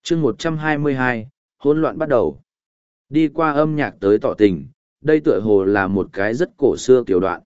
chương 122, hỗn loạn bắt đầu. Đi qua âm nhạc tới tỏ tình, đây tựa hồ là một cái rất cổ xưa kiểu đoạn.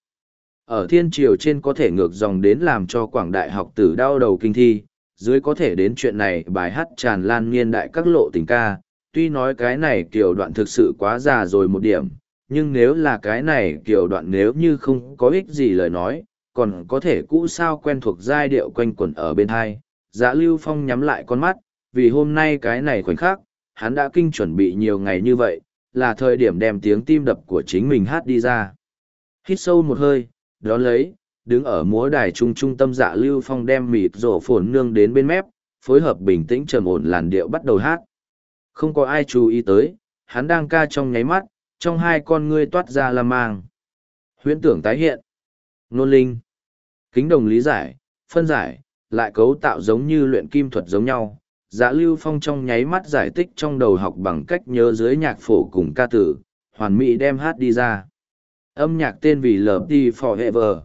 Ở thiên triều trên có thể ngược dòng đến làm cho quảng đại học tử đau đầu kinh thi, dưới có thể đến chuyện này bài hát tràn lan niên đại các lộ tình ca. Tuy nói cái này kiểu đoạn thực sự quá già rồi một điểm, nhưng nếu là cái này kiểu đoạn nếu như không có ích gì lời nói, còn có thể cũ sao quen thuộc giai điệu quanh quẩn ở bên hai. Dạ Lưu Phong nhắm lại con mắt, vì hôm nay cái này khoảnh khắc, hắn đã kinh chuẩn bị nhiều ngày như vậy, là thời điểm đem tiếng tim đập của chính mình hát đi ra. Hít sâu một hơi, đón lấy, đứng ở múa đài trung tâm Dạ Lưu Phong đem mịt rổ phồn nương đến bên mép, phối hợp bình tĩnh trầm ổn làn điệu bắt đầu hát. Không có ai chú ý tới, hắn đang ca trong nháy mắt, trong hai con ngươi toát ra la mang. Huyễn tưởng tái hiện. Nôn linh. Kính đồng lý giải, phân giải, lại cấu tạo giống như luyện kim thuật giống nhau. Dạ Lưu Phong trong nháy mắt giải tích trong đầu học bằng cách nhớ dưới nhạc phổ cùng ca tử, hoàn mỹ đem hát đi ra. Âm nhạc tên vì Love Đi Forever.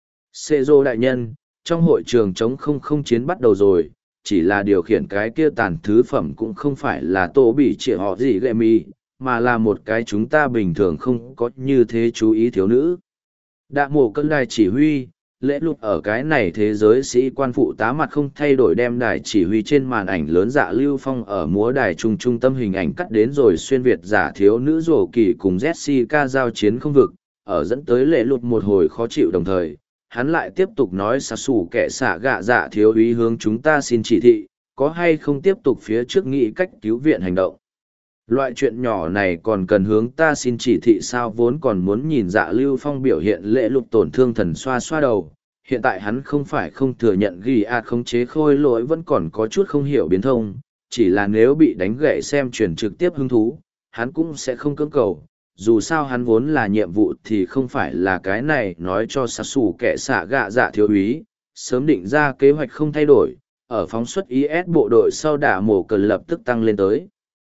Sê-dô đại nhân, trong hội trường chống không chiến bắt đầu rồi, chỉ là điều khiển cái kia tàn thứ phẩm cũng không phải là tổ bị trịa họ gì ghệ mì, mà là một cái chúng ta bình thường không có như thế chú ý thiếu nữ. Đạ mổ cân đài chỉ huy, lễ lục ở cái này thế giới sĩ quan phụ tá mặt không thay đổi đem đài chỉ huy trên màn ảnh lớn Dạ Lưu Phong ở múa đài trung tâm hình ảnh cắt đến rồi xuyên Việt giả thiếu nữ rổ kỳ cùng Jessica giao chiến không vực, ở dẫn tới lễ lục một hồi khó chịu đồng thời. Hắn lại tiếp tục nói xà xù kẻ xả gạ dạ thiếu úy hướng chúng ta xin chỉ thị, có hay không tiếp tục phía trước nghĩ cách cứu viện hành động. Loại chuyện nhỏ này còn cần hướng ta xin chỉ thị sao vốn còn muốn nhìn Dạ Lưu Phong biểu hiện lễ lục tổn thương thần xoa xoa đầu. Hiện tại hắn không phải không thừa nhận ghi khống chế khôi lỗi vẫn còn có chút không hiểu biến thông, chỉ là nếu bị đánh gậy xem truyền trực tiếp hứng thú, hắn cũng sẽ không cưỡng cầu. Dù sao hắn vốn là nhiệm vụ thì không phải là cái này nói cho xà xù kẻ xả gạ dạ thiếu úy, sớm định ra kế hoạch không thay đổi, ở phóng xuất IS bộ đội sau đả mổ cần lập tức tăng lên tới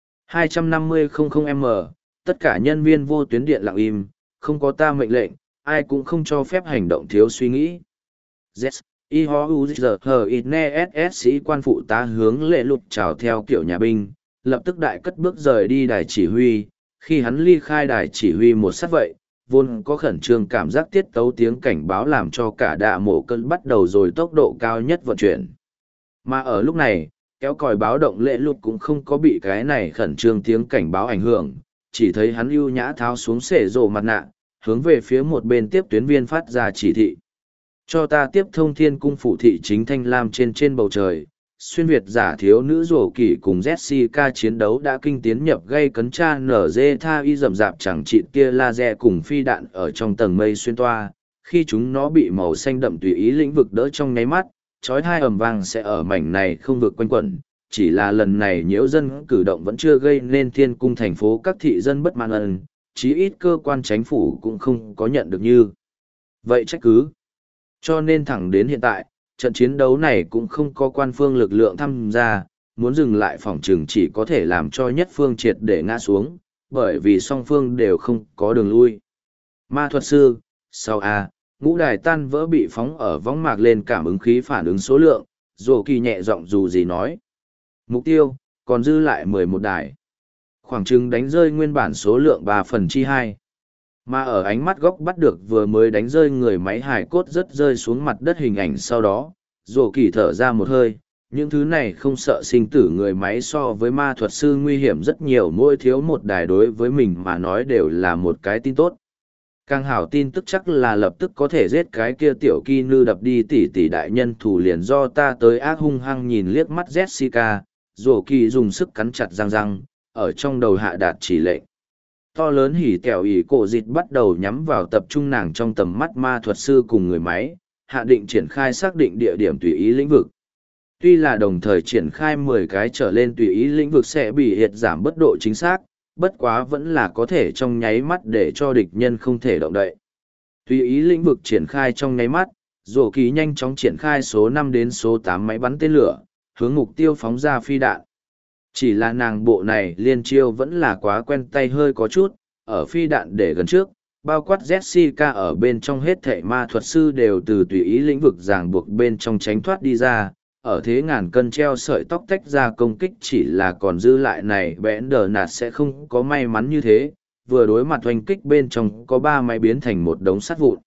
250-00M, tất cả nhân viên vô tuyến điện lặng im, không có ta mệnh lệnh, ai cũng không cho phép hành động thiếu suy nghĩ. Z, I-H-U-Z-H-I-N-E-S sĩ quan phụ tá hướng lệ lục chào theo kiểu nhà binh, lập tức đại cất bước rời đi đài chỉ huy. Khi hắn ly khai đài chỉ huy một sát vậy, vốn có khẩn trương cảm giác tiết tấu tiếng cảnh báo làm cho cả đạ mổ cân bắt đầu rồi tốc độ cao nhất vận chuyển. Mà ở lúc này, kéo còi báo động lễ lụt cũng không có bị cái này khẩn trương tiếng cảnh báo ảnh hưởng, chỉ thấy hắn ưu nhã tháo xuống xể rổ mặt nạ, hướng về phía một bên tiếp tuyến viên phát ra chỉ thị. Cho ta tiếp thông thiên cung phụ thị chính thanh lam trên bầu trời. Xuyên Việt giả thiếu nữ rổ kỳ cùng Jessica chiến đấu đã kinh tiến nhập gây cấn tra nở dê tha y rầm rạp chẳng chịt tia laser cùng phi đạn ở trong tầng mây xuyên toa. Khi chúng nó bị màu xanh đậm tùy ý lĩnh vực đỡ trong nháy mắt, chói tai ầm vang sẽ ở mảnh này không vực quanh quẩn. Chỉ là lần này nhiễu dân cử động vẫn chưa gây nên thiên cung thành phố các thị dân bất mãn ân, chí ít cơ quan chính phủ cũng không có nhận được như vậy trách cứ. Cho nên thẳng đến hiện tại, trận chiến đấu này cũng không có quan phương lực lượng tham gia, muốn dừng lại phòng trường chỉ có thể làm cho nhất phương triệt để ngã xuống, bởi vì song phương đều không có đường lui. Ma thuật sư, sau A, ngũ đài tan vỡ bị phóng ở võng mạc lên cảm ứng khí phản ứng số lượng, Dô Kỳ nhẹ giọng dù gì nói. Mục tiêu, còn dư lại 11 đài. Khoảng chừng đánh rơi nguyên bản số lượng 3/2. Mà ở ánh mắt góc bắt được vừa mới đánh rơi người máy hài cốt rất rơi xuống mặt đất hình ảnh sau đó, Dô Kỳ thở ra một hơi, những thứ này không sợ sinh tử người máy so với ma thuật sư nguy hiểm rất nhiều, mỗi thiếu một đài đối với mình mà nói đều là một cái tin tốt. Càng hảo tin tức chắc là lập tức có thể giết cái kia tiểu kỳ nư đập đi tỷ đại nhân thủ liền do ta tới ác hung hăng nhìn liếc mắt Jessica, Dô Kỳ dùng sức cắn chặt răng, ở trong đầu hạ đạt chỉ lệnh. To lớn hỉ kẹo ỉ cổ dịch bắt đầu nhắm vào tập trung nàng trong tầm mắt ma thuật sư cùng người máy, hạ định triển khai xác định địa điểm tùy ý lĩnh vực. Tuy là đồng thời triển khai 10 cái trở lên tùy ý lĩnh vực sẽ bị hiệt giảm bất độ chính xác, bất quá vẫn là có thể trong nháy mắt để cho địch nhân không thể động đậy. Tùy ý lĩnh vực triển khai trong nháy mắt, Dô Kỳ nhanh chóng triển khai số 5 đến số 8 máy bắn tên lửa, hướng mục tiêu phóng ra phi đạn. Chỉ là nàng bộ này liên chiêu vẫn là quá quen tay hơi có chút, ở phi đạn để gần trước, bao quát Jessica ở bên trong hết thảy ma thuật sư đều từ tùy ý lĩnh vực ràng buộc bên trong tránh thoát đi ra, ở thế ngàn cân treo sợi tóc tách ra công kích chỉ là còn dư lại này bẽn đờ nạt sẽ không có may mắn như thế, vừa đối mặt oanh kích bên trong có 3 máy biến thành một đống sắt vụn.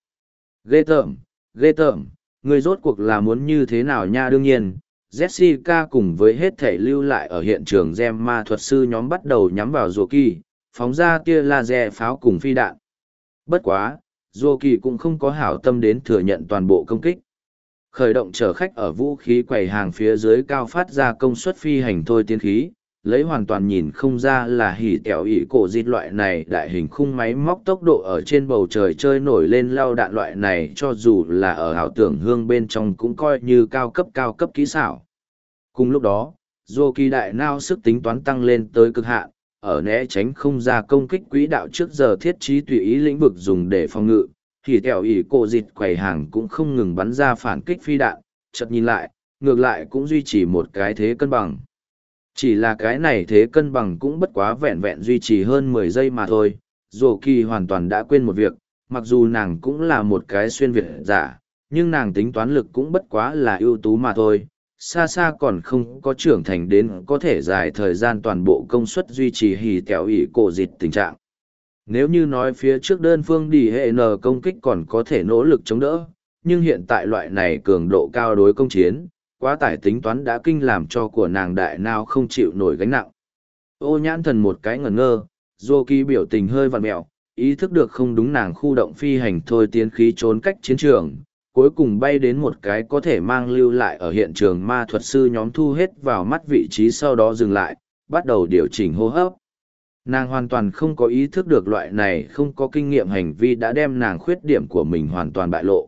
Ghê tởm, người rốt cuộc là muốn như thế nào nha? Đương nhiên, Jessica cùng với hết thể lưu lại ở hiện trường gem ma thuật sư nhóm bắt đầu nhắm vào rùa kỳ, phóng ra tia laser pháo cùng phi đạn. Bất quá, rùa kỳ cũng không có hảo tâm đến thừa nhận toàn bộ công kích. Khởi động chở khách ở vũ khí quầy hàng phía dưới cao phát ra công suất phi hành thôi tiến khí, lấy hoàn toàn nhìn không ra là hỉ tẻo ỉ cổ dịt loại này đại hình khung máy móc tốc độ ở trên bầu trời chơi nổi lên lao đạn loại này cho dù là ở ảo tưởng hương bên trong cũng coi như cao cấp kỹ xảo. Cùng lúc đó, dô kỳ đại nao sức tính toán tăng lên tới cực hạn, ở né tránh không ra công kích quỹ đạo trước giờ thiết trí tùy ý lĩnh vực dùng để phòng ngự, hỉ tẻo ỉ cổ dịt quầy hàng cũng không ngừng bắn ra phản kích phi đạn, chợt nhìn lại, ngược lại cũng duy trì một cái thế cân bằng. Chỉ là cái này thế cân bằng cũng bất quá vẹn vẹn duy trì hơn 10 giây mà thôi, Dô kỳ hoàn toàn đã quên một việc, mặc dù nàng cũng là một cái xuyên việt giả, nhưng nàng tính toán lực cũng bất quá là ưu tú mà thôi, xa xa còn không có trưởng thành đến có thể dài thời gian toàn bộ công suất duy trì hỉ tẻo ỉ cổ dịt tình trạng. Nếu như nói phía trước đơn phương đi hệ n công kích còn có thể nỗ lực chống đỡ, nhưng hiện tại loại này cường độ cao đối công chiến, quá tải tính toán đã kinh làm cho của nàng đại nào không chịu nổi gánh nặng. Ô nhãn thần một cái ngẩn ngơ, Dô kỳ biểu tình hơi vặn mẹo, ý thức được không đúng, nàng khu động phi hành thôi tiến khí trốn cách chiến trường, cuối cùng bay đến một cái có thể mang lưu lại ở hiện trường ma thuật sư nhóm thu hết vào mắt vị trí, sau đó dừng lại, bắt đầu điều chỉnh hô hấp. Nàng hoàn toàn không có ý thức được loại này không có kinh nghiệm hành vi đã đem nàng khuyết điểm của mình hoàn toàn bại lộ.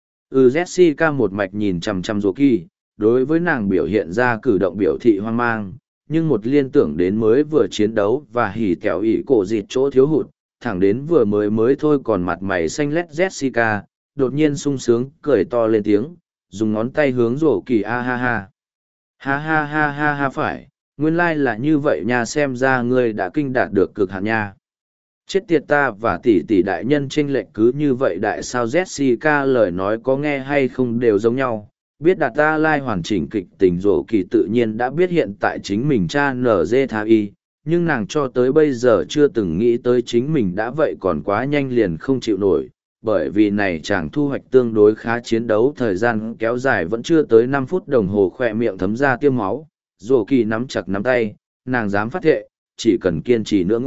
Jessica một mạch nhìn chằm chằm Dô kỳ, đối với nàng biểu hiện ra cử động biểu thị hoang mang, nhưng một liên tưởng đến mới vừa chiến đấu và hỉ kẹo ỉ cổ dịt chỗ thiếu hụt, thẳng đến vừa mới thôi còn mặt mày xanh lét Jessica, đột nhiên sung sướng, cười to lên tiếng, dùng ngón tay hướng Dô kỳ a ha ha. Ha ha ha ha ha, phải, nguyên lai là như vậy nha, xem ra ngươi đã kinh đạt được cực hạn nha. Chết tiệt, ta và tỷ tỷ đại nhân chênh lệch cứ như vậy đại sao? Jessica lời nói có nghe hay không đều giống nhau. Biết đạt ta lai hoàn chỉnh kịch tình Dô kỳ tự nhiên đã biết hiện tại chính mình cha NG tha y, nhưng nàng cho tới bây giờ chưa từng nghĩ tới chính mình đã vậy còn quá nhanh liền không chịu nổi, bởi vì này chàng thu hoạch tương đối khá, chiến đấu thời gian kéo dài vẫn chưa tới 5 phút đồng hồ, khỏe miệng thấm ra tiêm máu. Dô kỳ nắm chặt nắm tay, nàng dám phát thệ, chỉ cần kiên trì nữa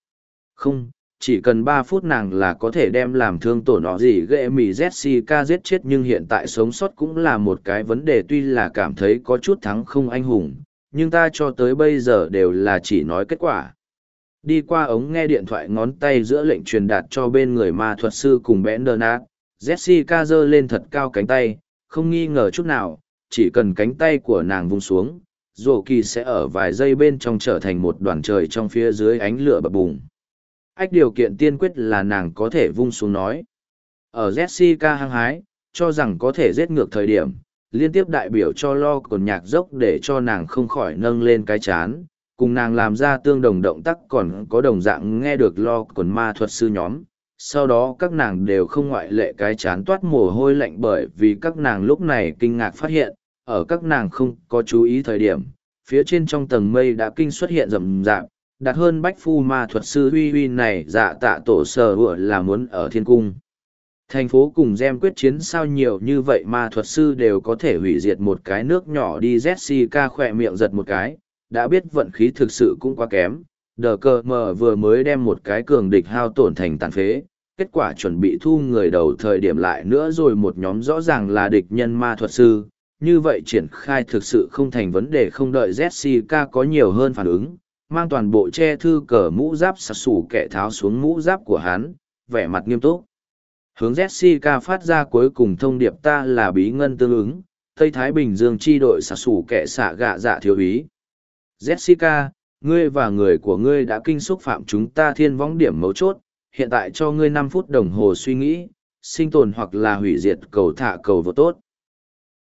không, chỉ cần 3 phút nàng là có thể đem làm thương tổn nó gì ghệ mì Jessica giết chết, nhưng hiện tại sống sót cũng là một cái vấn đề. Tuy là cảm thấy có chút thắng không anh hùng, nhưng ta cho tới bây giờ đều là chỉ nói kết quả. Đi qua ống nghe điện thoại, ngón tay giữa lệnh truyền đạt cho bên người ma thuật sư cùng Bernard, Jessica giơ lên thật cao cánh tay, không nghi ngờ chút nào, chỉ cần cánh tay của nàng vung xuống, Dô kỳ sẽ ở vài giây bên trong trở thành một đoàn trời trong phía dưới ánh lửa bập bùng. Điều kiện tiên quyết là nàng có thể vung xuống nói. Ở Jessica hăng hái, cho rằng có thể giết ngược thời điểm, liên tiếp đại biểu cho lo còn nhạc dốc để cho nàng không khỏi nâng lên cái chán, cùng nàng làm ra tương đồng động tác còn có đồng dạng nghe được lo còn ma thuật sư nhóm. Sau đó các nàng đều không ngoại lệ cái chán toát mồ hôi lạnh, bởi vì các nàng lúc này kinh ngạc phát hiện, ở các nàng không có chú ý thời điểm, phía trên trong tầng mây đã kinh xuất hiện rầm rạp, đạt hơn bách phu ma thuật sư huy huy này dạ tạ tổ sờ hựa là muốn ở thiên cung thành phố cùng gem quyết chiến sao nhiều như vậy ma thuật sư đều có thể hủy diệt một cái nước nhỏ đi. Jessica khỏe miệng giật một cái, đã biết vận khí thực sự cũng quá kém, đờ cờ mờ vừa mới đem một cái cường địch hao tổn thành tàn phế, kết quả chuẩn bị thu người đầu thời điểm lại nữa rồi một nhóm rõ ràng là địch nhân ma thuật sư, như vậy triển khai thực sự không thành vấn đề. Không đợi Jessica có nhiều hơn phản ứng, mang toàn bộ che thư cờ mũ giáp sặc sủ kẻ tháo xuống mũ giáp của hắn, vẻ mặt nghiêm túc hướng Jessica phát ra cuối cùng thông điệp: ta là bí ngân tương ứng Tây Thái Bình Dương chi đội sặc sủ kẻ xạ gạ dạ thiếu úy. Jessica, ngươi và người của ngươi đã kinh xúc phạm chúng ta thiên võng điểm mấu chốt, hiện tại cho ngươi 5 phút đồng hồ suy nghĩ, sinh tồn hoặc là hủy diệt, cầu thả cầu vô tốt.